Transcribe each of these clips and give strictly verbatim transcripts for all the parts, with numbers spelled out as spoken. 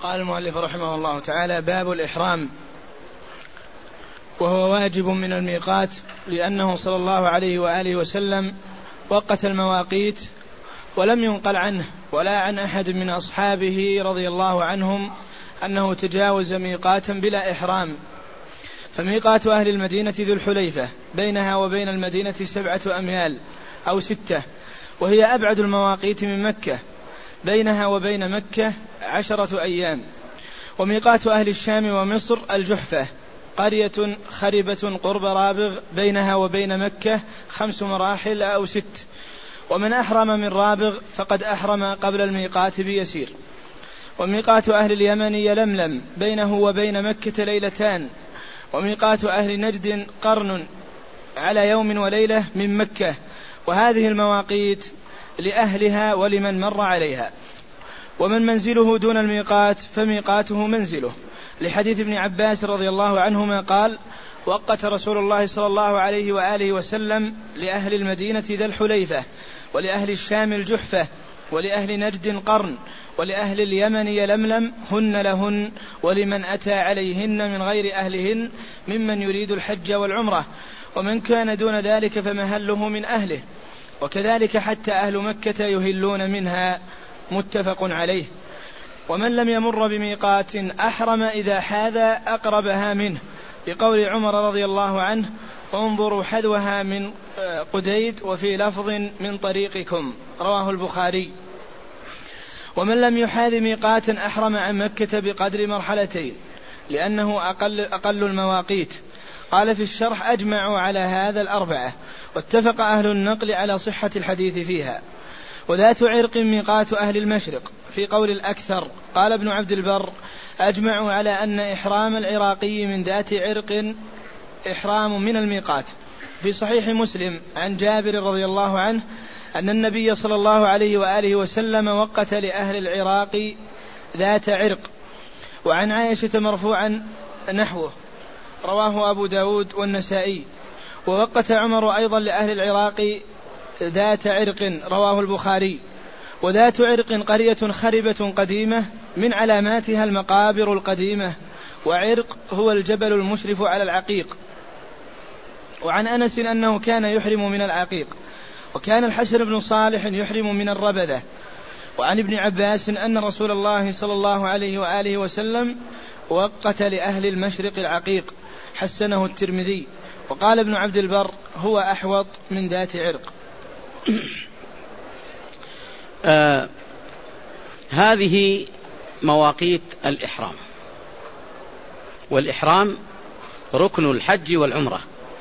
قال المؤلف رحمه الله تعالى: باب الإحرام. وهو واجب من الميقات، لأنه صلى الله عليه وآله وسلم وقت المواقيت، ولم ينقل عنه ولا عن أحد من أصحابه رضي الله عنهم أنه تجاوز ميقاتا بلا إحرام. فميقات أهل المدينة ذو الحليفة، بينها وبين المدينة سبعة أميال أو ستة، وهي أبعد المواقيت من مكة، بينها وبين مكة عشرة أيام. وميقات أهل الشام ومصر الجحفة، قرية خربة قرب رابغ، بينها وبين مكة خمس مراحل أو ست. ومن أحرم من رابغ فقد أحرم قبل الميقات بيسير. وميقات أهل اليمن يلملم، بينه وبين مكة ليلتان. وميقات أهل نجد قرن على يوم وليلة من مكة. وهذه المواقيت لأهلها ولمن مر عليها. ومن منزله دون الميقات فميقاته منزله، لحديث ابن عباس رضي الله عنهما قال: وقت رسول الله صلى الله عليه وآله وسلم لأهل المدينة ذا الحليفة، ولأهل الشام الجحفة، ولأهل نجد قرن، ولأهل اليمن يلملم، هن لهن ولمن أتى عليهن من غير أهلهن ممن يريد الحج والعمرة. ومن كان دون ذلك فمهله من أهله. وكذلك حتى أهل مكة يهلون منها، متفق عليه. ومن لم يمر بميقات أحرم إذا حاذى أقربها منه، بقول عمر رضي الله عنه: انظروا حذوها من قديد، وفي لفظ من طريقكم، رواه البخاري. ومن لم يحاذ ميقاتا أحرم عن مكة بقدر مرحلتين، لأنه أقل, أقل المواقيت. قال في الشرح: أجمعوا على هذا الأربعة، واتفق أهل النقل على صحة الحديث فيها. وذات عرق ميقات أهل المشرق، في قول الأكثر. قال ابن عبد البر: أجمعوا على أن إحرام العراقي من ذات عرق إحرام من الميقات. في صحيح مسلم عن جابر رضي الله عنه أن النبي صلى الله عليه وآله وسلم وقت لأهل العراق ذات عرق. وعن عائشة مرفوعا نحوه، رواه أبو داود والنسائي. ووقت عمر أيضا لأهل العراق ذات عرق، رواه البخاري. وذات عرق قرية خربة قديمة، من علاماتها المقابر القديمة. وعرق هو الجبل المشرف على العقيق. وعن أنس أنه كان يحرم من العقيق، وكان الحسن بن صالح يحرم من الربذة. وعن ابن عباس أن رسول الله صلى الله عليه وآله وسلم وقت لأهل المشرق العقيق، حسنه الترمذي. وقال ابن عبد البر: هو أحوط من ذات عرق. آه هذه مواقيت الإحرام. والإحرام ركن الحج والعمرة.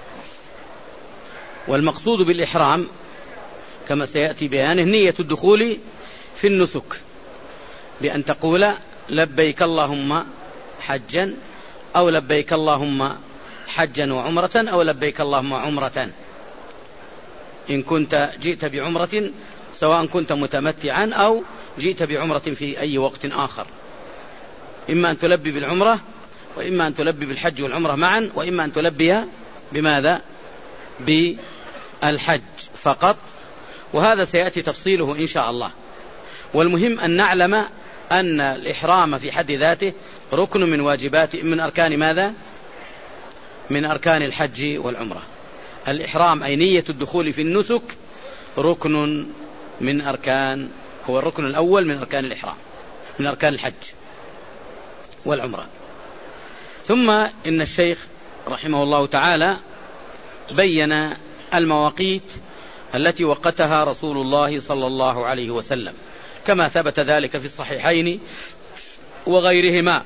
والمقصود بالإحرام كما سيأتي بيانه نية الدخول في النسك، بأن تقول لبيك اللهم حجا، أو لبيك اللهم حجا وعمرة، أو لبيك اللهم عمرة. إن كنت جئت بعمرة، سواء كنت متمتعا أو جئت بعمرة في أي وقت آخر، إما أن تلبي بالعمرة، وإما أن تلبي بالحج والعمرة معا، وإما أن تلبي بماذا؟ بالحج فقط. وهذا سيأتي تفصيله إن شاء الله. والمهم أن نعلم أن الإحرام في حد ذاته ركن من واجبات من أركان ماذا؟ من أركان الحج والعمرة. الإحرام أي نية الدخول في النسك ركن من أركان، هو الركن الأول من أركان الإحرام، من أركان الحج والعمرة. ثم إن الشيخ رحمه الله تعالى بين المواقيت التي وقتها رسول الله صلى الله عليه وسلم، كما ثبت ذلك في الصحيحين وغيرهما.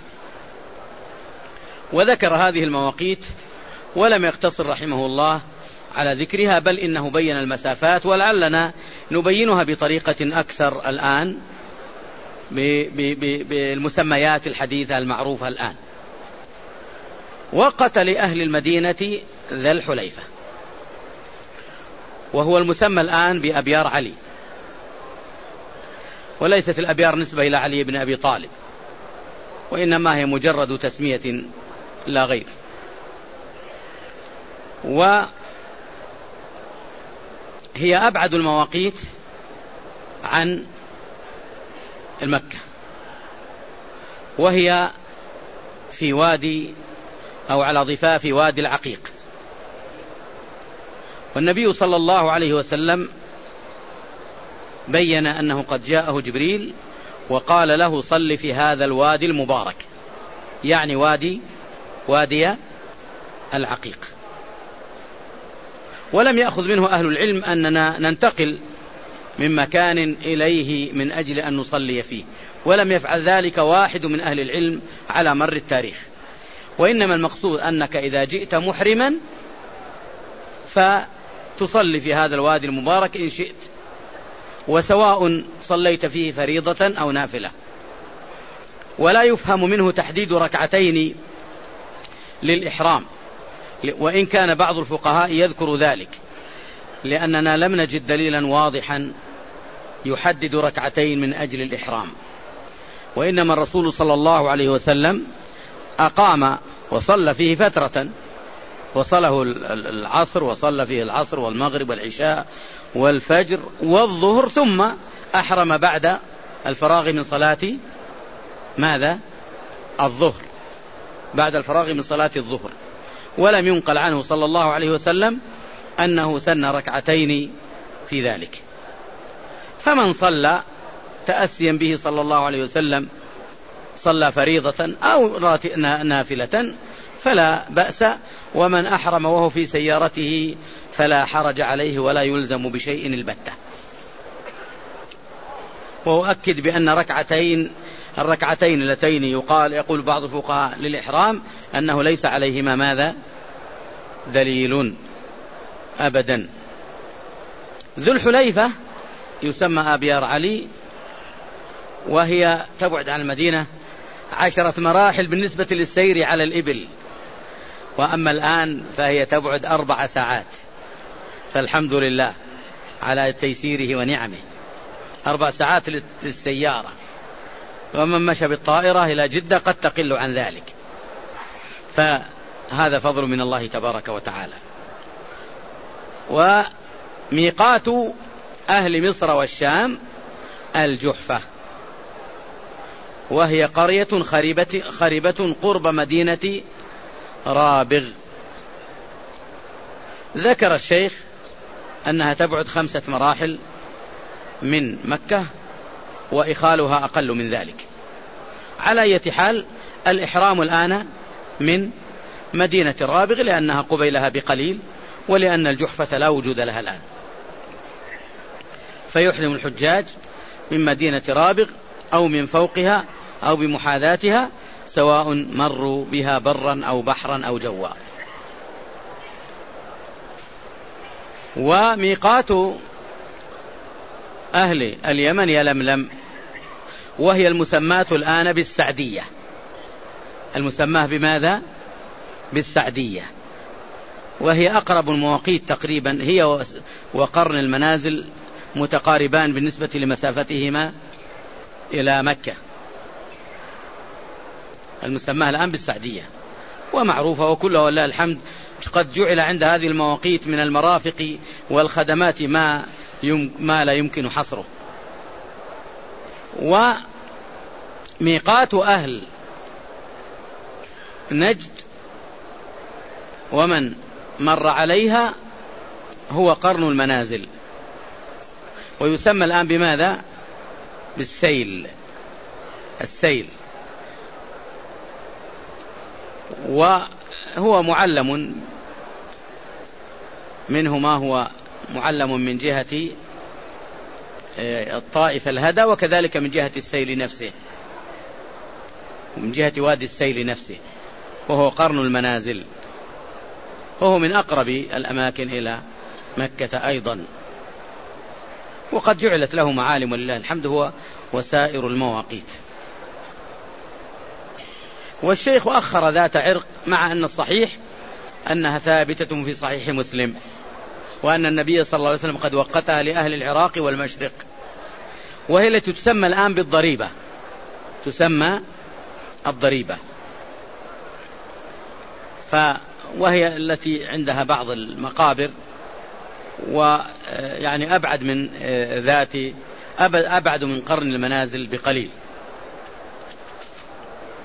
وذكر هذه المواقيت ولم يقتصر رحمه الله على ذكرها، بل إنه بين المسافات، ولعلنا نبينها بطريقة أكثر الآن بالمسميات الحديثة المعروفة الآن. وقت لأهل المدينة ذا الحليفة، وهو المسمى الآن بأبيار علي، وليست الأبيار نسبة إلى علي بن أبي طالب، وإنما هي مجرد تسمية لا غير. وهي أبعد المواقيت عن المكة، وهي في وادي أو على ضفاف وادي العقيق. والنبي صلى الله عليه وسلم بين أنه قد جاءه جبريل وقال له صل في هذا الوادي المبارك، يعني وادي وادي العقيق. ولم يأخذ منه أهل العلم أننا ننتقل من مكان إليه من أجل أن نصلي فيه، ولم يفعل ذلك واحد من أهل العلم على مر التاريخ، وإنما المقصود أنك إذا جئت محرما فتصلي في هذا الوادي المبارك إن شئت، وسواء صليت فيه فريضة أو نافلة. ولا يفهم منه تحديد ركعتين للإحرام، وإن كان بعض الفقهاء يذكر ذلك، لأننا لم نجد دليلا واضحا يحدد ركعتين من أجل الإحرام، وإنما الرسول صلى الله عليه وسلم أقام وصلى فيه فترة، وصله العصر وصلى فيه العصر والمغرب والعشاء والفجر والظهر، ثم أحرم بعد الفراغ من صلاة ماذا؟ الظهر، بعد الفراغ من صلاة الظهر. ولم ينقل عنه صلى الله عليه وسلم أنه سن ركعتين في ذلك. فمن صلى تأسيا به صلى الله عليه وسلم صلى فريضة أو نافلة فلا بأس، ومن أحرم وهو في سيارته فلا حرج عليه ولا يلزم بشيء البتة. وأؤكد بأن ركعتين الركعتين اللتين يقال يقول بعض الفقهاء للإحرام أنه ليس عليهما ماذا؟ دليل أبدا. ذو الحليفة يسمى أبيار علي، وهي تبعد عن المدينة عشرة مراحل بالنسبة للسير على الإبل، وأما الآن فهي تبعد أربع ساعات، فالحمد لله على تيسيره ونعمه، أربع ساعات للسيارة، ومن مشى بالطائرة إلى جدة قد تقل عن ذلك، فهذا فضل من الله تبارك وتعالى. وميقات أهل مصر والشام الجحفة، وهي قرية خريبة, خريبة قرب مدينة رابغ. ذكر الشيخ أنها تبعد خمسة مراحل من مكة، وإخالها أقل من ذلك. على أي حال الإحرام الآن من مدينة رابغ لأنها قبيلها بقليل، ولأن الجحفة لا وجود لها الآن، فيحرم الحجاج من مدينة رابغ أو من فوقها أو بمحاذاتها، سواء مروا بها برا أو بحرا أو جوا. وميقات أهل اليمن يلملم، وهي المسماة الآن بالسعدية، المسماة بماذا؟ بالسعدية، وهي أقرب المواقيت تقريبا، هي وقرن المنازل متقاربان بالنسبة لمسافتهما إلى مكة. المسماة الآن بالسعدية ومعروفة وكلها ولله الحمد. قد جعل عند هذه المواقيت من المرافق والخدمات ما, يم ما لا يمكن حصره. وميقات أهل نجد ومن مر عليها هو قرن المنازل، ويسمى الآن بماذا؟ بالسيل، السيل. وهو معلم منه ما هو معلم من جهة الطائف الهدى، وكذلك من جهة السيل نفسه، من جهة وادي السيل نفسه، وهو قرن المنازل، وهو من أقرب الأماكن إلى مكة أيضا، وقد جعلت له معالم ولله الحمد هو وسائر المواقيت. والشيخ أخر ذات عرق، مع أن الصحيح أنها ثابتة في صحيح مسلم، وأن النبي صلى الله عليه وسلم قد وقتها لأهل العراق والمشرق، وهي التي تسمى الآن بالضريبة، تسمى الضريبة، وهي التي عندها بعض المقابر، ويعني أبعد من ذات أبعد من قرن المنازل بقليل.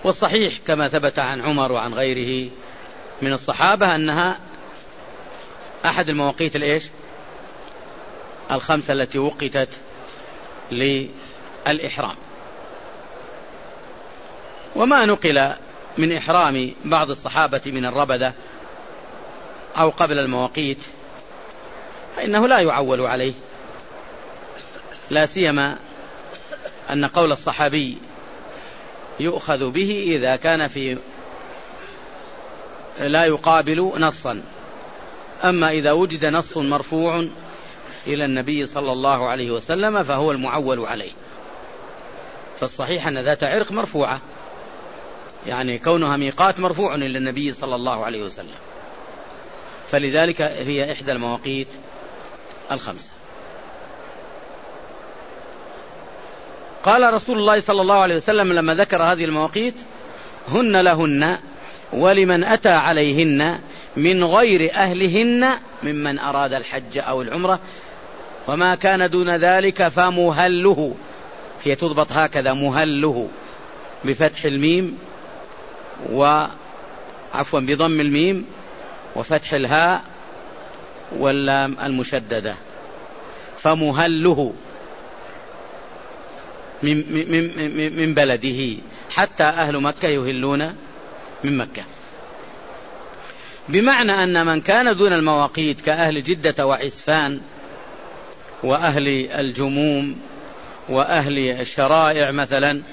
والصحيح كما ثبت عن عمر وعن غيره من الصحابة أنها أحد المواقيت الإيش الخمسة التي وقتت للإحرام. وما نقل من إحرام بعض الصحابة من الربذة أو قبل المواقيت فإنه لا يعول عليه، لا سيما أن قول الصحابي يؤخذ به إذا كان في لا يقابل نصا، أما إذا وجد نص مرفوع إلى النبي صلى الله عليه وسلم فهو المعول عليه. فالصحيح أن ذات عرق مرفوعة، يعني كونها ميقات مرفوع إلى النبي صلى الله عليه وسلم، فلذلك هي إحدى المواقيت الخمسة. قال رسول الله صلى الله عليه وسلم لما ذكر هذه المواقيت: هن لهن ولمن أتى عليهن من غير أهلهن ممن أراد الحج أو العمرة، وما كان دون ذلك فمهله. هي تضبط هكذا: مهله بفتح الميم وعفوا بضم الميم وفتح الهاء واللام المشددة، فمهله من, من, من بلده، حتى أهل مكة يهلون من مكة. بمعنى أن من كان دون المواقيت كأهل جدة وعسفان وأهل الجموم وأهل الشرائع مثلا،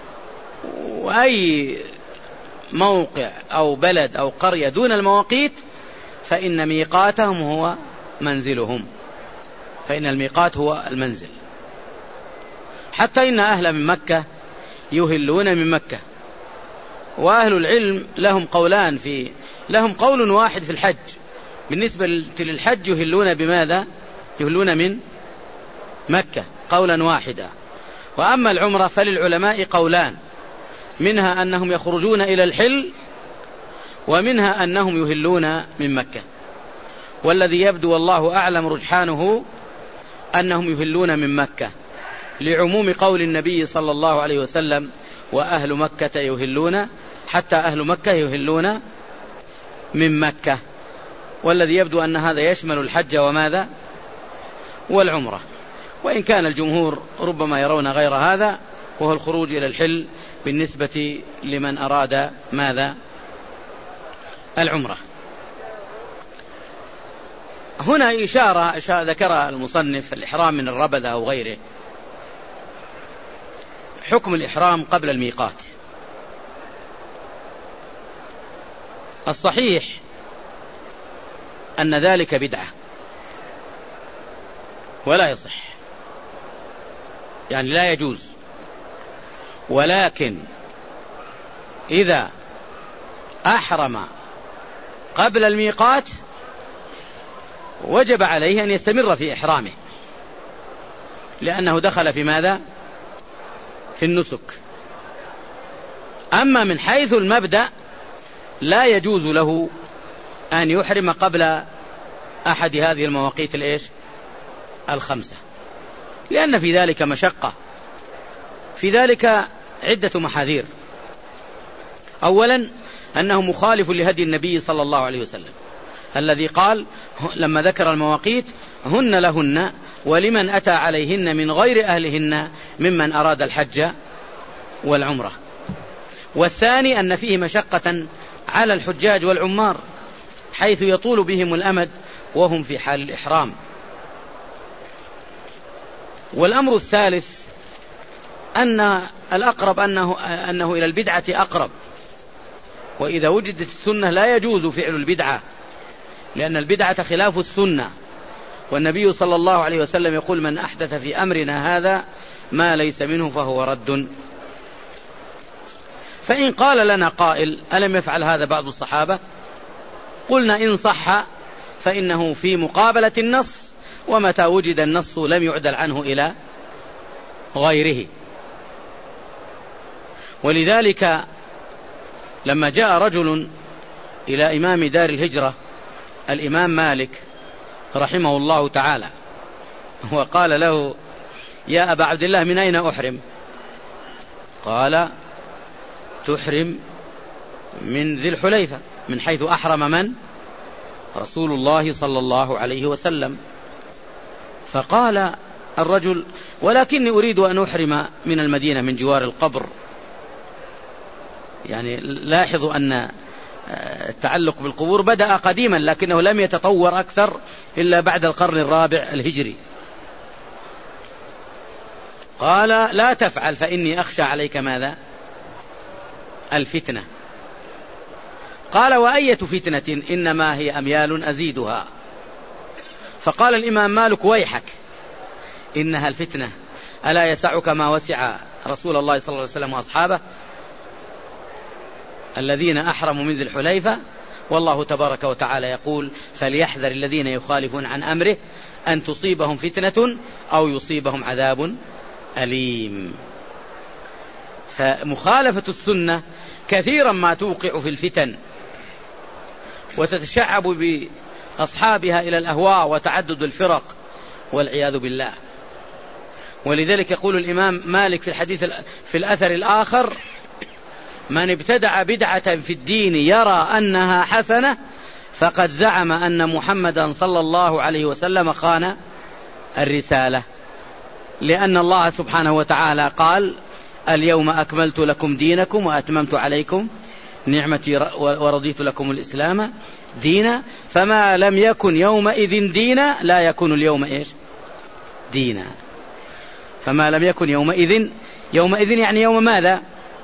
وأي موقع أو بلد أو قرية دون المواقيت، فإن ميقاتهم هو منزلهم، فإن الميقات هو المنزل. حتى إن أهل من مكة يهلون من مكة. وأهل العلم لهم قولان في لهم قول واحد في الحج. بالنسبة للحج يهلون بماذا؟ يهلون من مكة قولا واحدا. وأما العمرة فللعلماء قولان، منها أنهم يخرجون إلى الحل، ومنها أنهم يهلون من مكة. والذي يبدو والله أعلم رجحانه أنهم يهلون من مكة، لعموم قول النبي صلى الله عليه وسلم: وأهل مكة يهلون، حتى أهل مكة يهلون من مكة. والذي يبدو أن هذا يشمل الحج وماذا؟ والعمرة. وإن كان الجمهور ربما يرون غير هذا، وهو الخروج إلى الحل بالنسبة لمن أراد ماذا؟ العمرة. هنا إشارة ذكر المصنف: الإحرام من الربذة أو غيره. حكم الإحرام قبل الميقات. الصحيح أن ذلك بدعة ولا يصح، يعني لا يجوز. ولكن إذا أحرم قبل الميقات وجب عليه أن يستمر في إحرامه، لأنه دخل في ماذا؟ في النسك. أما من حيث المبدأ لا يجوز له أن يحرم قبل أحد هذه المواقيت الإيش؟ الخمسة، لأن في ذلك مشقة، في ذلك عدة محاذير. أولا أنه مخالف لهدي النبي صلى الله عليه وسلم الذي قال لما ذكر المواقيت: هن لهن ولمن أتى عليهن من غير أهلهن ممن أراد الحج والعمرة. والثاني أن فيه مشقة على الحجاج والعمار، حيث يطول بهم الأمد وهم في حال الإحرام. والأمر الثالث أن الأقرب أنه, أنه إلى البدعة أقرب، وإذا وجدت السنة لا يجوز فعل البدعة، لأن البدعة خلاف السنة. والنبي صلى الله عليه وسلم يقول: من أحدث في أمرنا هذا ما ليس منه فهو رد. فإن قال لنا قائل: ألم يفعل هذا بعض الصحابة؟ قلنا: إن صح فإنه في مقابلة النص، ومتى وجد النص لم يعدل عنه إلى غيره. ولذلك لما جاء رجل إلى إمام دار الهجرة الإمام مالك رحمه الله تعالى وقال له: يا أبا عبد الله من أين أحرم؟ قال: تحرم من ذي الحليفة من حيث أحرم من؟ رسول الله صلى الله عليه وسلم. فقال الرجل: ولكني أريد أن أحرم من المدينة من جوار القبر. يعني لاحظوا أن التعلق بالقبور بدأ قديما لكنه لم يتطور أكثر إلا بعد القرن الرابع الهجري. قال: لا تفعل فإني أخشى عليك ماذا؟ الفتنة. قال: وأية فتنة؟ إنما هي أميال أزيدها. فقال الإمام مالك: ويحك، إنها الفتنة، ألا يسعك ما وسع رسول الله صلى الله عليه وسلم وأصحابه الذين أحرموا من ذي الحليفة؟ والله تبارك وتعالى يقول: فليحذر الذين يخالفون عن أمره أن تصيبهم فتنة أو يصيبهم عذاب أليم. فمخالفة السنة كثيرا ما توقع في الفتن وتتشعب بأصحابها إلى الأهواء وتعدد الفرق والعياذ بالله. ولذلك يقول الإمام مالك في الحديث في الأثر الآخر: من ابتدع بدعة في الدين يرى أنها حسنة فقد زعم أن محمدا صلى الله عليه وسلم خان الرسالة. لأن الله سبحانه وتعالى قال: اليوم أكملت لكم دينكم وأتممت عليكم نعمتي ورضيت لكم الإسلام دينا، فما لم يكن يومئذ دينا لا يكون اليوم إيش؟ دينا. فما لم يكن يومئذ، يومئذ يعني يوم ماذا؟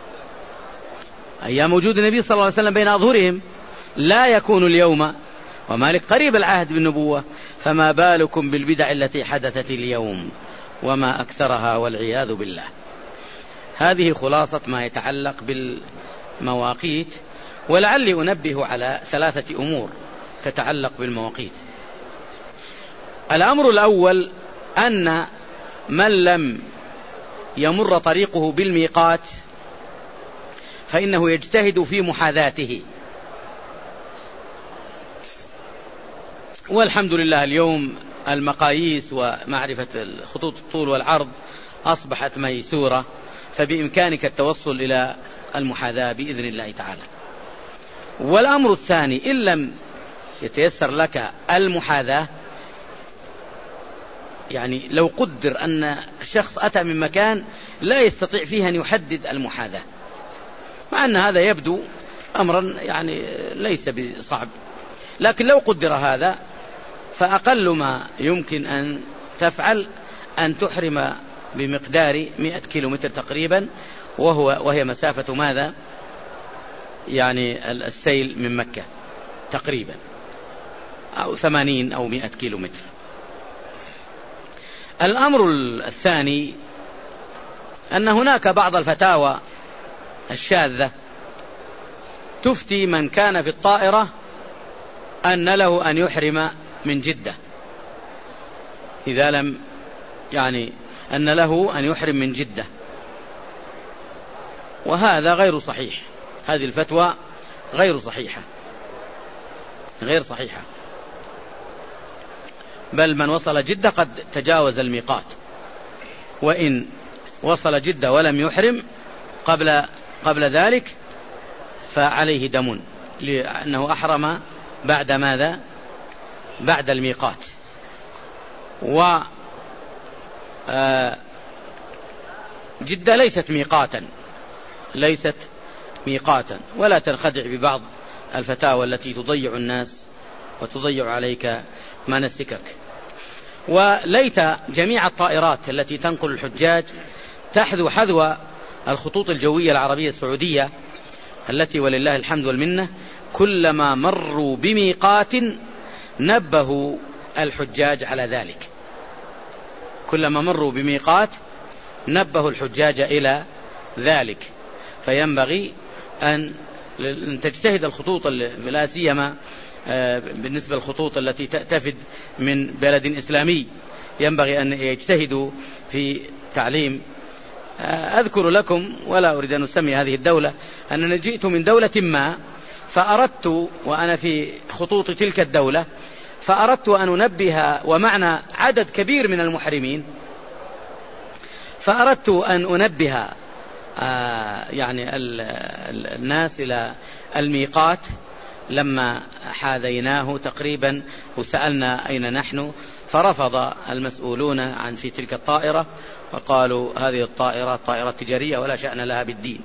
أيام وجود النبي صلى الله عليه وسلم بين أظهرهم، لا يكون اليوم، ومالك قريب العهد بالنبوة، فما بالكم بالبدع التي حدثت اليوم وما أكثرها والعياذ بالله. هذه خلاصة ما يتعلق بالمواقيت، ولعلي أنبه على ثلاثة أمور تتعلق بالمواقيت. الأمر الأول أن من لم يمر طريقه بالميقات فإنه يجتهد في محاذاته. والحمد لله اليوم المقاييس ومعرفة خطوط الطول والعرض أصبحت ميسورة، فبإمكانك التوصل إلى المحاذاة بإذن الله تعالى. والأمر الثاني: إن لم يتيسر لك المحاذاة، يعني لو قدر أن الشخص أتى من مكان لا يستطيع فيه أن يحدد المحاذاة، مع أن هذا يبدو أمرا يعني ليس بصعب، لكن لو قدر هذا فأقل ما يمكن أن تفعل أن تحرم بمقدار مئة كيلومتر تقريبا، وهو وهي مسافة ماذا؟ يعني السيل من مكة تقريبا، أو ثمانين أو مئة كيلومتر. الأمر الثاني أن هناك بعض الفتاوى الشاذة تفتي من كان في الطائرة أن له أن يحرم من جدة، إذا لم يعني أن له أن يحرم من جدة، وهذا غير صحيح. هذه الفتوى غير صحيحة، غير صحيحة، بل من وصل جدة قد تجاوز الميقات، وإن وصل جدة ولم يحرم قبل قبل ذلك فعليه دم، لأنه أحرم بعد ماذا؟ بعد الميقات. و جدة ليست ميقاتا، ليست ميقاتا، ولا تنخدع ببعض الفتاوى التي تضيع الناس وتضيع عليك مناسكك. وليت جميع الطائرات التي تنقل الحجاج تحذو حذو الخطوط الجوية العربية السعودية، التي ولله الحمد والمنة كلما مروا بميقات نبهوا الحجاج على ذلك، كلما مروا بميقات نبهوا الحجاج إلى ذلك. فينبغي أن تجتهد الخطوط، لا سيما بالنسبة للخطوط التي تفد من بلد إسلامي، ينبغي أن يجتهدوا في تعليم. أذكر لكم ولا أريد أن أسمي هذه الدولة أنني جئت من دولة ما، فأردت وأنا في خطوط تلك الدولة فأردت أن أنبه، ومعنا عدد كبير من المحرمين، فأردت أن أنبه يعني الناس إلى الميقات لما حاذيناه تقريبا وسألنا أين نحن، فرفض المسؤولون عن في تلك الطائرة وقالوا هذه الطائرة طائرة تجارية ولا شأن لها بالدين.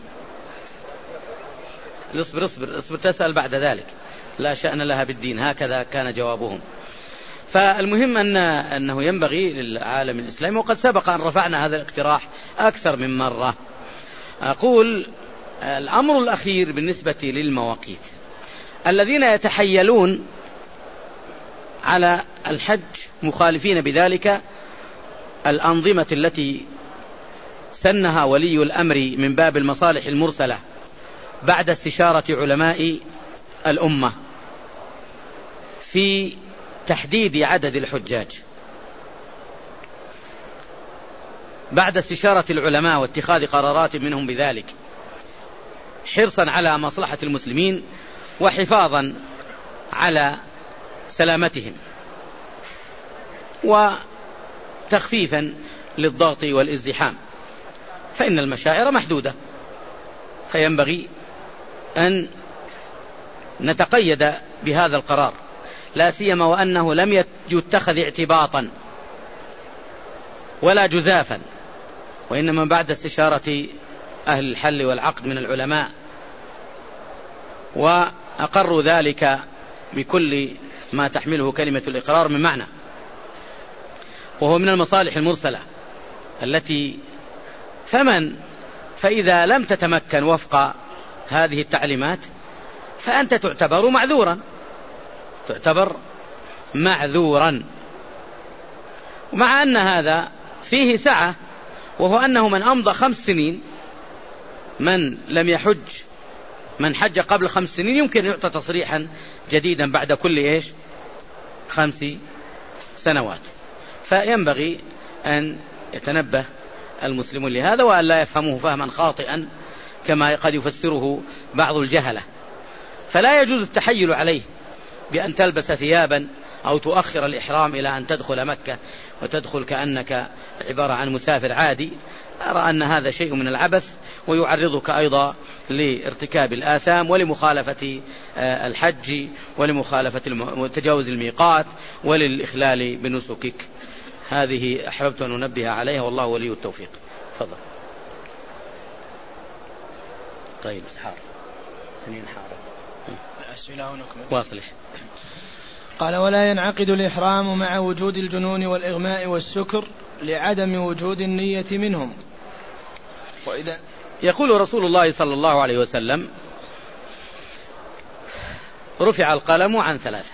اصبر اصبر اصبر تسأل بعد ذلك، لا شأن لها بالدين، هكذا كان جوابهم. فالمهم أن أنه ينبغي للعالم الإسلامي، وقد سبق أن رفعنا هذا الاقتراح أكثر من مرة. أقول الأمر الأخير بالنسبة للمواقيت، الذين يتحيلون على الحج مخالفين بذلك الأنظمة التي سنها ولي الأمر من باب المصالح المرسلة بعد استشارة علماء الأمة في تحديد عدد الحجاج، بعد استشارة العلماء واتخاذ قرارات منهم بذلك، حرصا على مصلحة المسلمين وحفاظا على سلامتهم وتخفيفا للضغط والازدحام، فإن المشاعر محدودة، فينبغي أن نتقيد بهذا القرار، لا سيما وأنه لم يتخذ اعتباطا ولا جزافا، وإنما بعد استشارة أهل الحل والعقد من العلماء، وأقروا ذلك بكل ما تحمله كلمة الإقرار من معنى، وهو من المصالح المرسلة التي فمن فإذا لم تتمكن وفق هذه التعليمات فأنت تعتبر معذورا، تعتبر معذورا. ومع أن هذا فيه سعة، وهو أنه من أمضى خمس سنين، من لم يحج من حج قبل خمس سنين يمكن يعطى تصريحا جديدا بعد كل إيش خمس سنوات. فينبغي أن يتنبه المسلمون لهذا، وأن لا يفهموه فهما خاطئا كما قد يفسره بعض الجهلة. فلا يجوز التحيل عليه بأن تلبس ثيابا أو تؤخر الإحرام إلى أن تدخل مكة وتدخل كأنك عبارة عن مسافر عادي. أرى أن هذا شيء من العبث، ويعرضك أيضا لارتكاب الآثام ولمخالفة الحج ولمخالفة تجاوز الميقات وللإخلال بنسكك. هذه أحببت أن أنبه عليها، والله ولي التوفيق. تفضل. طيب حار سنين حارة واصلش. قال: ولا ينعقد الإحرام مع وجود الجنون والإغماء والسكر لعدم وجود النية منهم. وإذا يقول رسول الله صلى الله عليه وسلم: رفع القلم عن ثلاثة: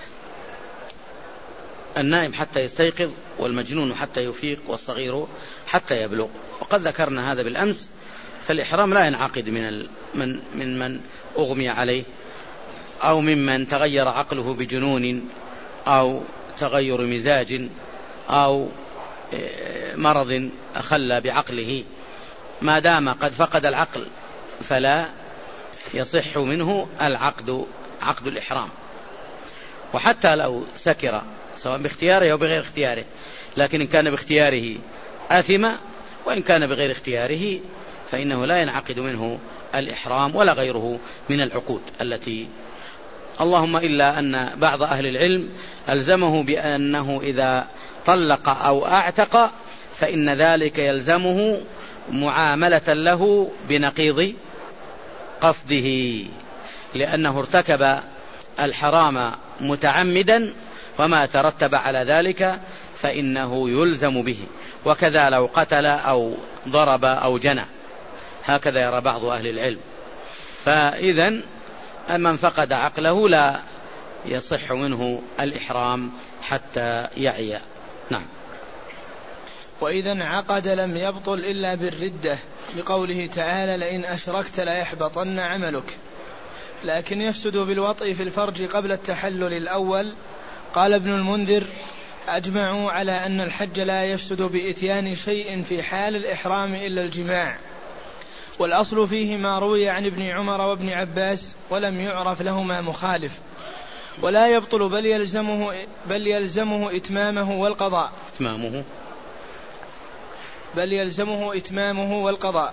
النائم حتى يستيقظ، والمجنون حتى يفيق، والصغير حتى يبلغ. وقد ذكرنا هذا بالأمس. فالإحرام لا ينعقد من من من من أغمي عليه، أو ممن تغير عقله بجنون أو تغير مزاج أو مرض أخل بعقله. ما دام قد فقد العقل فلا يصح منه العقد عقد الإحرام. وحتى لو سكر سواء باختياره أو بغير اختياره، لكن إن كان باختياره آثم، وإن كان بغير اختياره فإنه لا ينعقد منه الإحرام ولا غيره من العقود التي، اللهم إلا أن بعض أهل العلم ألزمه بأنه إذا طلق أو أعتق فإن ذلك يلزمه معاملة له بنقيض قصده، لأنه ارتكب الحرام متعمدا، وما ترتب على ذلك فإنه يلزم به. وكذا لو قتل أو ضرب أو جنى، هكذا يرى بعض أهل العلم. فإذن من فقد عقله لا يصح منه الإحرام حتى يعي. نعم. وإذا انعقد لم يبطل إلا بالردة، لقوله تعالى: لئن أشركت ليحبطن عملك. لكن يفسد بالوطء في الفرج قبل التحلل الأول. قال ابن المنذر: أجمعوا على أن الحج لا يفسد بإتيان شيء في حال الإحرام إلا الجماع، والأصل فيه ما روي عن ابن عمر وابن عباس، ولم يعرف لهما مخالف. ولا يبطل بل يلزمه, بل يلزمه إتمامه والقضاء إتمامه بل يلزمه إتمامه والقضاء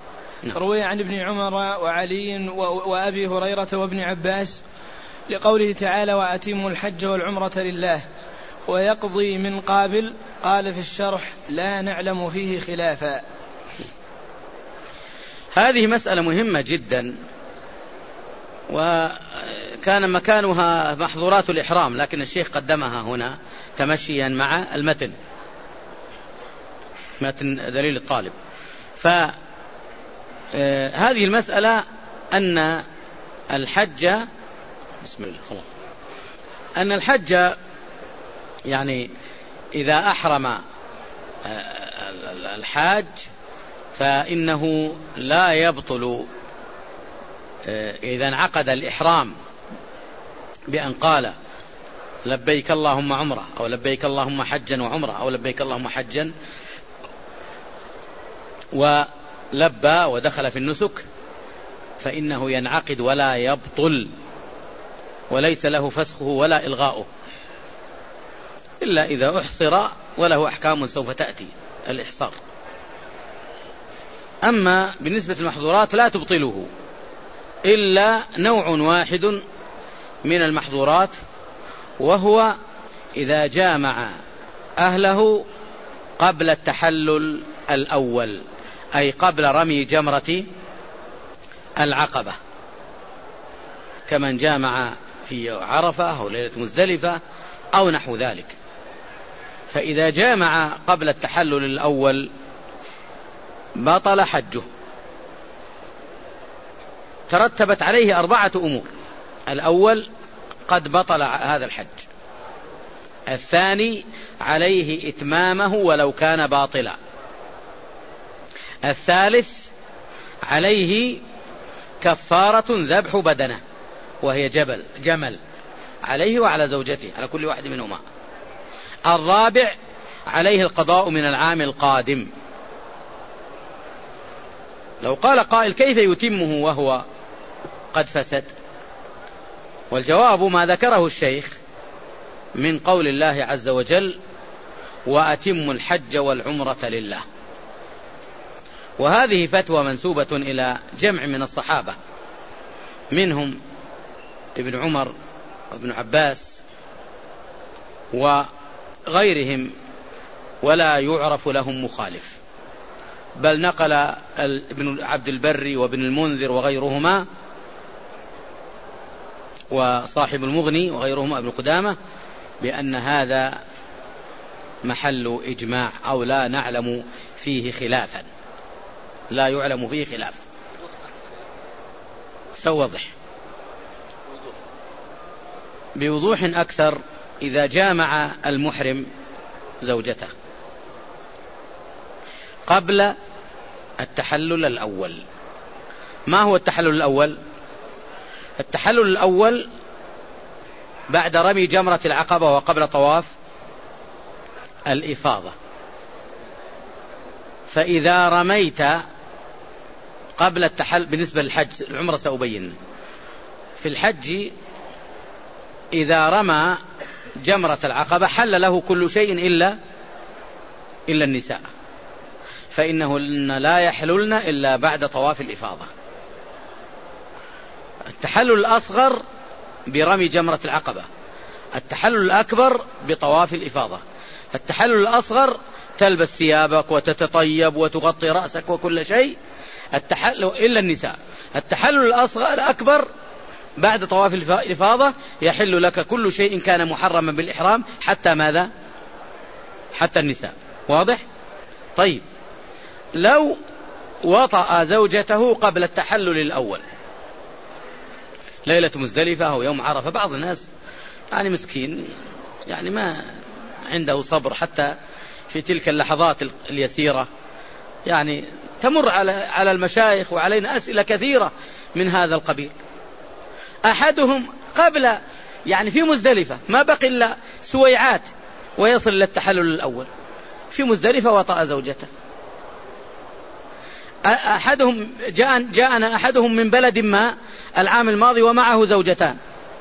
نعم. روي عن ابن عمر وعلي وأبي هريرة وابن عباس لقوله تعالى وأتموا الحج والعمرة لله ويقضي من قابل. قال في الشرح لا نعلم فيه خلافا. هذه مسألة مهمة جدا، وكان مكانها محظورات الإحرام، لكن الشيخ قدمها هنا تمشيا مع المتن، متن دليل الطالب. فهذه المسألة أن الحج بسم الله خلاص أن الحج يعني إذا أحرم الحاج فإنه لا يبطل إذا انعقد الإحرام بأن قال لبيك اللهم عمرة أو لبيك اللهم حجا وعمرة أو لبيك اللهم حجا ولبى ودخل في النسك، فإنه ينعقد ولا يبطل وليس له فسخه ولا إلغاؤه، إلا إذا أحصر، وله أحكام سوف تأتي الإحصار. أما بالنسبة للمحظورات لا تبطله إلا نوع واحد من المحظورات، وهو إذا جامع أهله قبل التحلل الأول، أي قبل رمي جمرة العقبة، كمن جامع في عرفة أو ليلة مزدلفة أو نحو ذلك. فإذا جامع قبل التحلل الأول بطل حجه. ترتبت عليه أربعة أمور: الأول قد بطل هذا الحج، الثاني عليه إتمامه ولو كان باطلا، الثالث عليه كفارة ذبح بدنه وهي جبل جمل عليه وعلى زوجته على كل واحد منهما، الرابع عليه القضاء من العام القادم. لو قال قائل كيف يتمه وهو قد فسد؟ والجواب ما ذكره الشيخ من قول الله عز وجل وأتموا الحج والعمرة لله، وهذه فتوى منسوبة إلى جمع من الصحابة منهم ابن عمر وابن عباس وغيرهم، ولا يعرف لهم مخالف، بل نقل ابن عبد البر وابن المنذر وغيرهما وصاحب المغني وغيرهما ابن قدامة بأن هذا محل إجماع أو لا نعلم فيه خلافا، لا يعلم فيه خلاف. سوضح بوضوح أكثر إذا جامع المحرم زوجته قبل التحلل الأول. ما هو التحلل الأول؟ التحلل الأول بعد رمي جمرة العقبة وقبل طواف الإفاضة. فإذا رميت قبل التحلل بالنسبة للحج، العمرة سأبين. في الحج إذا رمى جمرة العقبة حل له كل شيء إلا إلا النساء، فإنهن لا يحللن إلا بعد طواف الإفاضة. التحلل الأصغر برمي جمرة العقبة، التحلل الأكبر بطواف الإفاضة. التحلل الأصغر تلبس ثيابك وتتطيب وتغطي رأسك وكل شيء، التحلل إلا النساء. التحلل الأصغر الأكبر بعد طواف الإفاضة يحل لك كل شيء كان محرما بالإحرام حتى ماذا؟ حتى النساء. واضح؟ طيب، لو وطأ زوجته قبل التحلل الأول ليلة مزدلفة أو يوم عرفة، بعض الناس يعني مسكين يعني ما عنده صبر حتى في تلك اللحظات اليسيرة، يعني تمر على على المشايخ وعلينا أسئلة كثيرة من هذا القبيل. أحدهم قبل يعني في مزدلفة ما بقي إلا سويعات ويصل للتحلل الأول، في مزدلفة وطأ زوجته. أحدهم جاء جاءنا أحدهم من بلد ما العام الماضي ومعه زوجتان،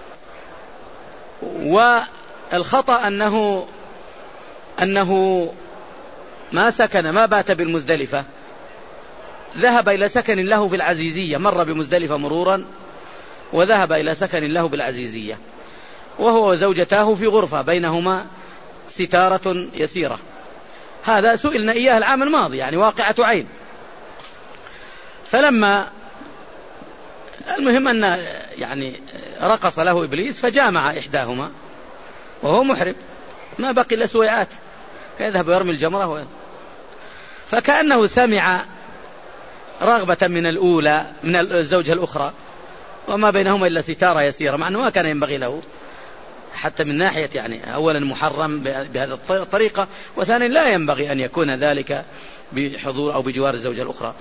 والخطأ أنه أنه ما سكن ما بات بالمزدلفة، ذهب إلى سكن له في العزيزية، مر بمزدلفة مرورا وذهب إلى سكن له بالعزيزية، وهو وزوجتاه في غرفة بينهما ستارة يسيرة. هذا سئلنا إياه العام الماضي، يعني واقعة عين. فلما المهم أن يعني رقص له إبليس فجامع إحداهما وهو محرم، ما بقي إلا سويعات، يذهب ويرمي الجمرة، فكأنه سمع رغبة من الأولى من الزوجة الأخرى، وما بينهما إلا ستارة يسيرة، مع أنه ما كان ينبغي له حتى من ناحية يعني أولا محرم بهذه الطريقة، وثانيا لا ينبغي أن يكون ذلك بحضور أو بجوار الزوجة الأخرى.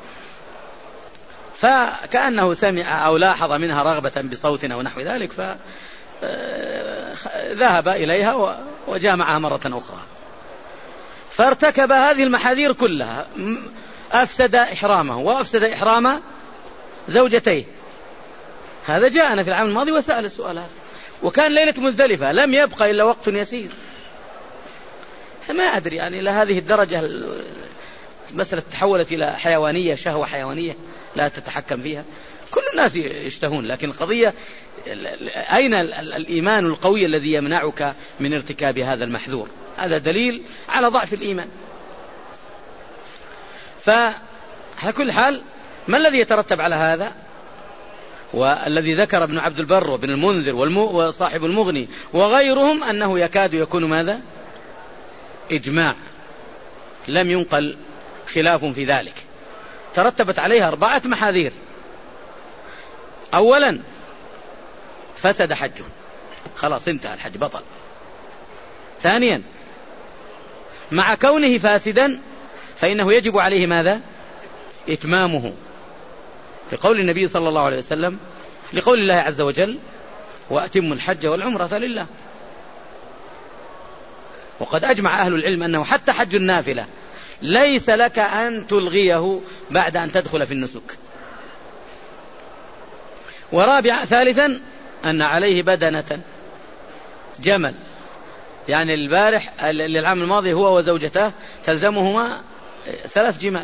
فكأنه سمع أو لاحظ منها رغبة بصوت أو نحو ذلك، فذهب إليها وجامعها مرة أخرى، فارتكب هذه المحاذير كلها، أفسد إحرامه وأفسد إحرام زوجتيه. هذا جاءنا في العام الماضي وسأل السؤال هذا، وكان ليلة مزدلفة، لم يبقى إلا وقت يسير. ما أدري يعني إلى هذه الدرجة مسألة تحولت إلى حيوانية، شهوة حيوانية لا تتحكم فيها. كل الناس يشتهون، لكن القضية أين الإيمان القوي الذي يمنعك من ارتكاب هذا المحذور؟ هذا دليل على ضعف الإيمان. فعلى كل حال ما الذي يترتب على هذا؟ والذي ذكر ابن عبد البر وابن المنذر وصاحب المغني وغيرهم أنه يكاد يكون ماذا؟ إجماع، لم ينقل خلاف في ذلك. ترتبت عليها أربعة محاذير. أولا فسد حجه، خلاص انتهى الحج، بطل. ثانيا مع كونه فاسدا فإنه يجب عليه ماذا؟ إتمامه، لقول النبي صلى الله عليه وسلم، لقول الله عز وجل: وأتم الحج والعمرة لله. وقد أجمع أهل العلم أنه حتى حج النافلة ليس لك أن تلغيه بعد أن تدخل في النسك. ورابع ثالثا أن عليه بدنة، جمل، يعني البارح للعام الماضي هو وزوجته تلزمهما ثلاث جمال.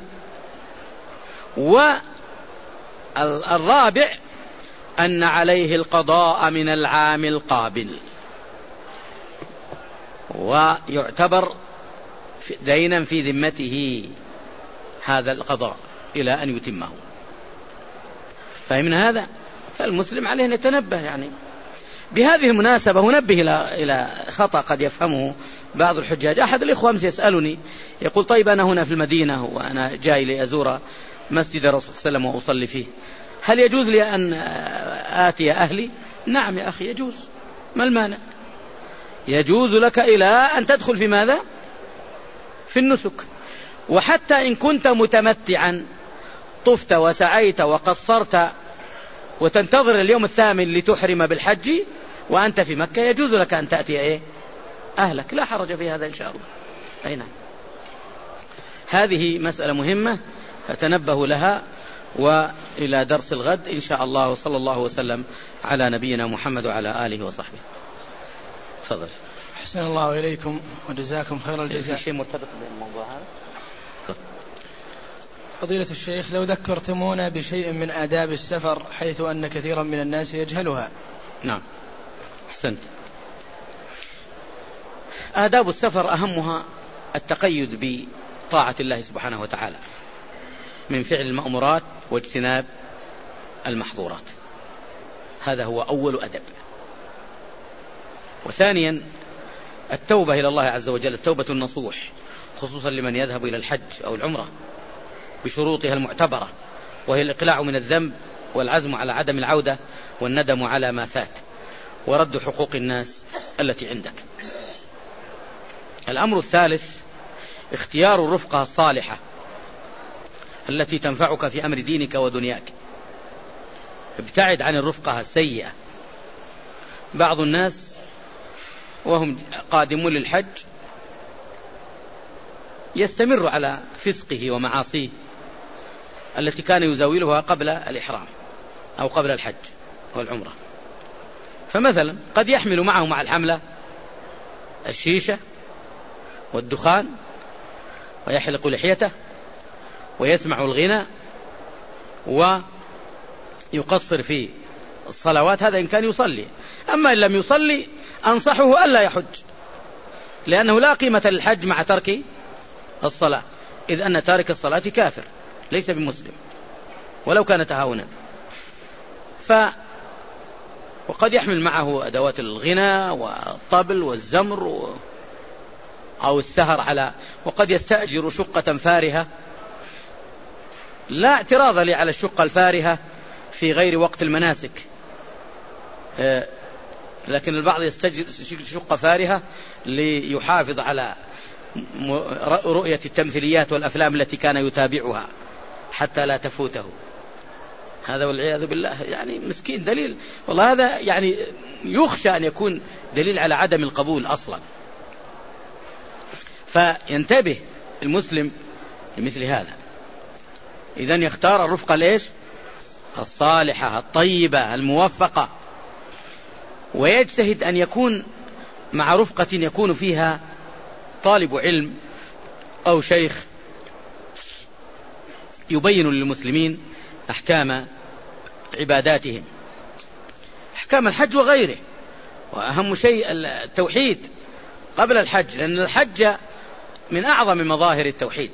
والرابع أن عليه القضاء من العام القابل، ويعتبر دينا في ذمته هذا القضاء إلى أن يتمه. فمن هذا فالمسلم عليه أن يتنبه. يعني بهذه المناسبة هنبه إلى خطأ قد يفهمه بعض الحجاج. أحد الإخوة أمس يسألني يقول: طيب أنا هنا في المدينة وأنا جاي لأزور مسجد الرسول صلى الله عليه وسلم وأصلي فيه، هل يجوز لي أن آتي أهلي؟ نعم يا أخي يجوز، ما المانع؟ يجوز لك إلى أن تدخل في ماذا؟ في النسك. وحتى إن كنت متمتعا طفت وسعيت وقصرت وتنتظر اليوم الثامن لتحرم بالحج وأنت في مكة، يجوز لك أن تأتي إيه؟ أهلك، لا حرج في هذا إن شاء الله. أي نعم. هذه مسألة مهمة فتنبهوا لها، وإلى درس الغد إن شاء الله، وصلى الله وسلم على نبينا محمد وعلى آله وصحبه. تفضل. أحسن الله إليكم وجزاكم خير الجزاء. في شيء مرتبط بالموضوع هذا؟ فضيلة الشيخ، لو ذكرتمونا بشيء من آداب السفر حيث أن كثيرا من الناس يجهلها. نعم أحسنت. آداب السفر أهمها التقيد بطاعة الله سبحانه وتعالى من فعل المأمورات واجتناب المحظورات، هذا هو أول أدب. وثانيا التوبة إلى الله عز وجل، التوبة النصوح، خصوصا لمن يذهب إلى الحج أو العمرة بشروطها المعتبرة، وهي الإقلاع من الذنب والعزم على عدم العودة والندم على ما فات ورد حقوق الناس التي عندك. الأمر الثالث اختيار الرفقة الصالحة التي تنفعك في أمر دينك ودنياك. ابتعد عن الرفقة السيئة. بعض الناس وهم قادمون للحج يستمر على فسقه ومعاصيه التي كان يزاولها قبل الإحرام أو قبل الحج والعمرة. فمثلا قد يحمل معه مع الحملة الشيشة والدخان، ويحلق لحيته، ويسمع الغنى، ويقصر في الصلوات، هذا إن كان يصلي. أما إن لم يصلي أنصحه ألا يحج، لأنه لا قيمة للحج مع ترك الصلاة، إذ أن تارك الصلاة كافر ليس بمسلم ولو كان تهاونا. ف وقد يحمل معه أدوات الغنى والطبل والزمر و... أو السهر على، وقد يستأجر شقة فارهة. لا اعتراض لي على الشقة الفارهة في غير وقت المناسك، لكن البعض يستأجر شقة فارهة ليحافظ على رؤية التمثيليات والأفلام التي كان يتابعها حتى لا تفوته، هذا والعياذ بالله يعني مسكين. دليل والله هذا يعني يخشى أن يكون دليل على عدم القبول أصلا. فينتبه المسلم لمثل هذا. إذن يختار الرفقة الإيش؟ الصالحة الطيبة الموفقة، ويجتهد أن يكون مع رفقة يكون فيها طالب علم أو شيخ يبين للمسلمين أحكام عباداتهم، أحكام الحج وغيره. وأهم شيء التوحيد قبل الحج، لأن الحج من أعظم مظاهر التوحيد.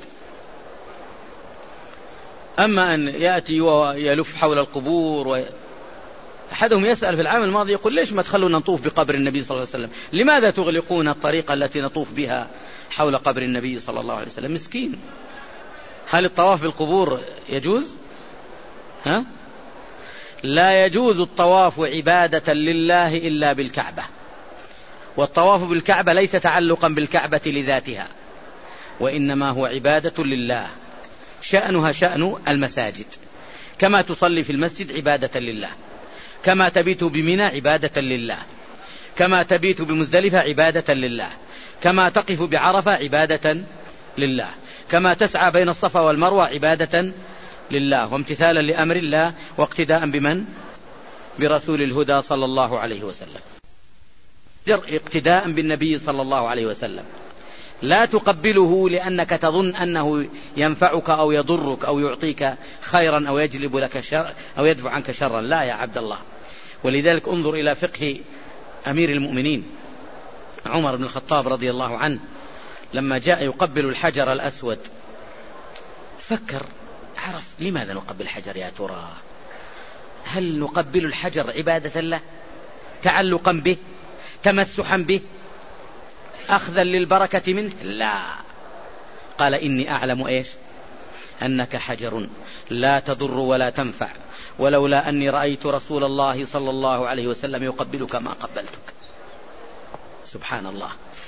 أما أن يأتي ويلف حول القبور و... أحدهم يسأل في العام الماضي يقول ليش ما تخلونا نطوف بقبر النبي صلى الله عليه وسلم؟ لماذا تغلقون الطريقة التي نطوف بها حول قبر النبي صلى الله عليه وسلم؟ مسكين. هل الطواف بالقبور يجوز؟ ها؟ لا يجوز الطواف عبادة لله إلا بالكعبة، والطواف بالكعبة ليس تعلقا بالكعبة لذاتها، وإنما هو عبادة لله، شأنها شأن المساجد، كما تصلي في المسجد عبادة لله، كما تبيت بمنى عبادة لله، كما تبيت بمزدلفة عبادة لله، كما تقف بعرفة عبادة لله، كما تسعى بين الصفا والمروة عبادة لله، وامتثالا لأمر الله واقتداء بمن؟ برسول الهدى صلى الله عليه وسلم، اقتداء بالنبي صلى الله عليه وسلم. لا تقبله لأنك تظن أنه ينفعك أو يضرك أو يعطيك خيرا أو يجلب لك شر أو يدفع عنك شرا، لا يا عبد الله. ولذلك انظر إلى فقه أمير المؤمنين عمر بن الخطاب رضي الله عنه، لما جاء يقبل الحجر الأسود فكر، عرف لماذا نقبل الحجر يا ترى؟ هل نقبل الحجر عبادة له، تعلقا به، تمسحا به، أخذا للبركة منه؟ لا. قال إني أعلم إيش؟ أنك حجر لا تضر ولا تنفع، ولولا أني رأيت رسول الله صلى الله عليه وسلم يقبلك ما قبلتك. سبحان الله.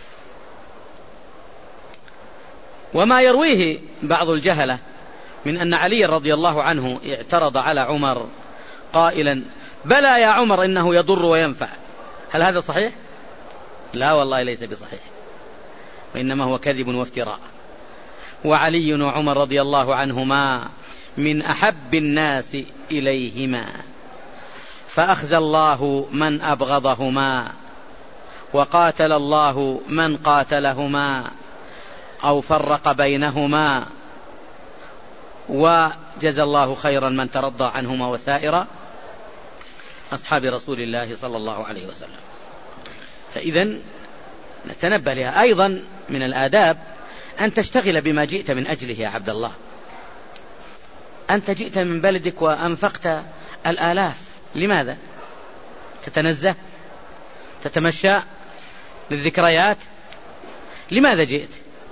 وما يرويه بعض الجهلة من أن علي رضي الله عنه اعترض على عمر قائلا بلى يا عمر إنه يضر وينفع، هل هذا صحيح؟ لا والله ليس بصحيح، وإنما هو كذب وافتراء. وعلي وعمر رضي الله عنهما من أحب الناس إليهما، فأخزى الله من أبغضهما، وقاتل الله من قاتلهما أو فرق بينهما، وجزى الله خيرا من ترضى عنهما وسائر أصحاب رسول الله صلى الله عليه وسلم. فإذن نتنبه لها. أيضا من الآداب أن تشتغل بما جئت من أجله يا عبد الله. أنت جئت من بلدك وأنفقت الآلاف، لماذا؟ تتنزه، تتمشى للذكريات، لماذا جئت؟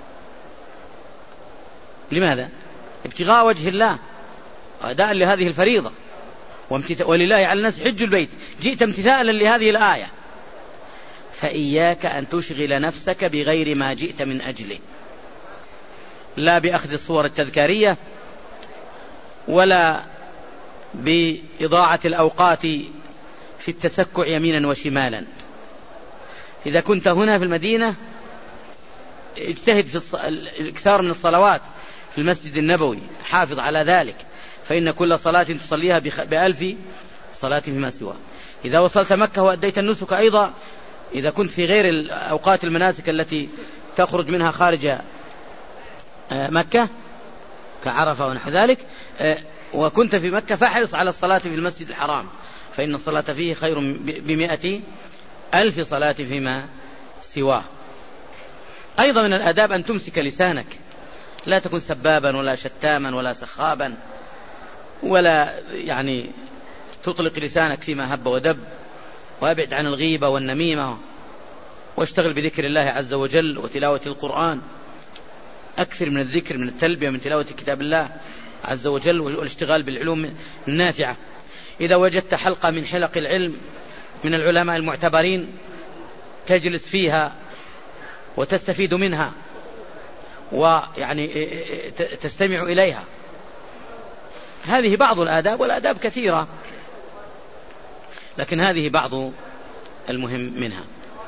لماذا؟ ابتغاء وجه الله، أداء لهذه الفريضة، ولله على الناس حج البيت. جئت امتثالا لهذه الآية، فإياك أن تشغل نفسك بغير ما جئت من أجله، لا بأخذ الصور التذكارية ولا بإضاعة الأوقات في التسكع يمينا وشمالا. إذا كنت هنا في المدينة اجتهد في الإكثار من الصلوات في المسجد النبوي، حافظ على ذلك، فإن كل صلاة تصليها بألف صلاة فيما سواه. إذا وصلت مكة وأديت النسك أيضا، إذا كنت في غير أوقات المناسك التي تخرج منها خارج مكة كعرفة ونحو ذلك، وكنت في مكة فاحرص على الصلاة في المسجد الحرام، فإن الصلاة فيه خير بمئة ألف صلاة فيما سواه. أيضا من الآداب أن تمسك لسانك، لا تكن سبابا ولا شتاما ولا سخابا، ولا يعني تطلق لسانك فيما هب ودب، وابعد عن الغيبة والنميمة، واشتغل بذكر الله عز وجل وتلاوة القرآن، أكثر من الذكر من التلبية من تلاوة كتاب الله عز وجل والاشتغال بالعلوم النافعة. إذا وجدت حلقة من حلق العلم من العلماء المعتبرين تجلس فيها وتستفيد منها ويعني تستمع إليها. هذه بعض الآداب، والآداب كثيرة، لكن هذه بعض المهم منها.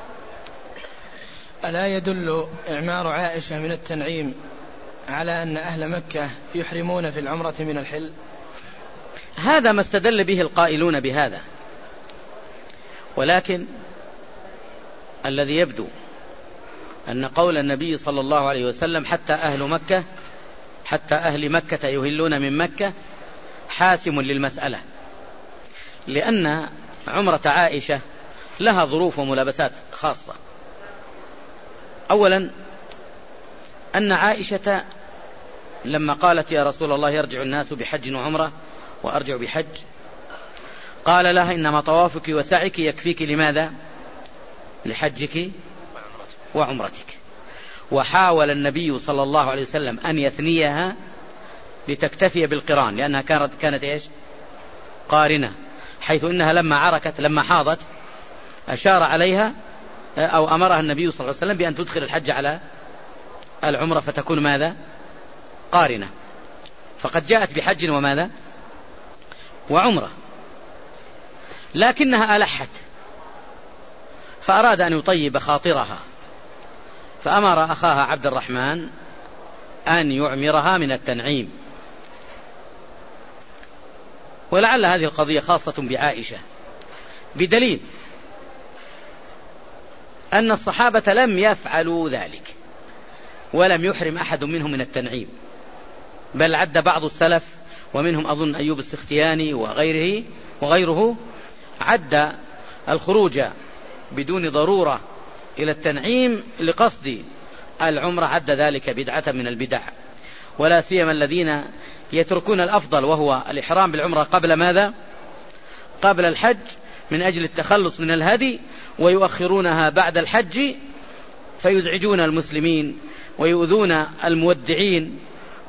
ألا يدل إعمار عائشة من التنعيم على أن أهل مكة يحرمون في العمرة من الحل؟ هذا ما استدل به القائلون بهذا، ولكن الذي يبدو أن قول النبي صلى الله عليه وسلم حتى أهل مكة حتى أهل مكة يهلون من مكة حاسم للمسألة، لأن عمرة عائشة لها ظروف وملابسات خاصة. أولا أن عائشة لما قالت يا رسول الله يرجع الناس بحج وعمرة وأرجع بحج، قال لها إنما طوافك وسعيك يكفيك لماذا؟ لحجك وعمرتك. وحاول النبي صلى الله عليه وسلم أن يثنيها لتكتفي بالقران، لأنها كانت كانت إيش؟ قارنة، حيث إنها لما عركت لما حاضت أشار عليها أو أمرها النبي صلى الله عليه وسلم بأن تدخل الحج على العمرة فتكون ماذا؟ قارنة. فقد جاءت بحج وماذا؟ وعمرة، لكنها ألحت فأراد أن يطيب خاطرها، فأمر أخاها عبد الرحمن أن يعمرها من التنعيم. ولعل هذه القضية خاصة بعائشة، بدليل أن الصحابة لم يفعلوا ذلك ولم يحرم أحد منهم من التنعيم، بل عد بعض السلف ومنهم أظن أيوب السختياني وغيره وغيره عد الخروج بدون ضرورة إلى التنعيم لقصد العمرة، عد ذلك بدعة من البدع، ولا سيما الذين يتركون الأفضل وهو الإحرام بالعمرة قبل ماذا؟ قبل الحج من أجل التخلص من الهدي، ويؤخرونها بعد الحج فيزعجون المسلمين ويؤذون المودعين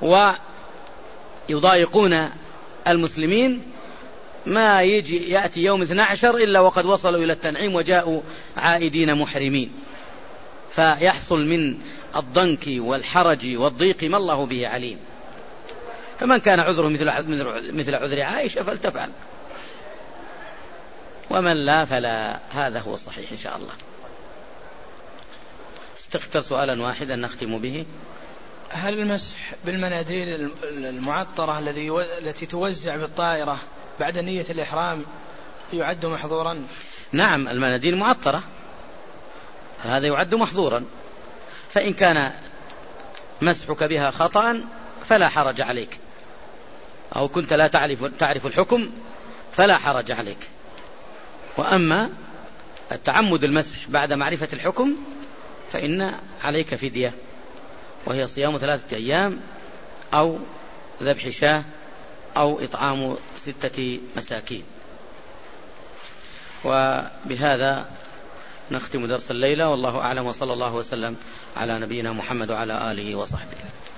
ويضايقون المسلمين. ما يجي يأتي يوم اثني عشر إلا وقد وصلوا إلى التنعيم وجاءوا عائدين محرمين، فيحصل من الضنك والحرج والضيق ما الله به عليم. فمن كان عذره مثل مثل عذر عائشة فلتفعل، ومن لا فلا. هذا هو الصحيح إن شاء الله. استختر سؤالا واحدا نختم به. هل المسح بالمناديل المعطرة الذي التي توزع بالطائرة بعد نية الإحرام يعد محظورا؟ نعم، المناديل معطرة هذا يعد محظورا، فإن كان مسحك بها خطأ فلا حرج عليك، أو كنت لا تعرف, تعرف الحكم فلا حرج عليك. وأما التعمد المسح بعد معرفة الحكم فإن عليك فدية، وهي صيام ثلاثة أيام أو ذبح شاة أو إطعام ستة مساكين. وبهذا نختم درس الليلة، والله أعلم، وصلى الله وسلم على نبينا محمد وعلى آله وصحبه.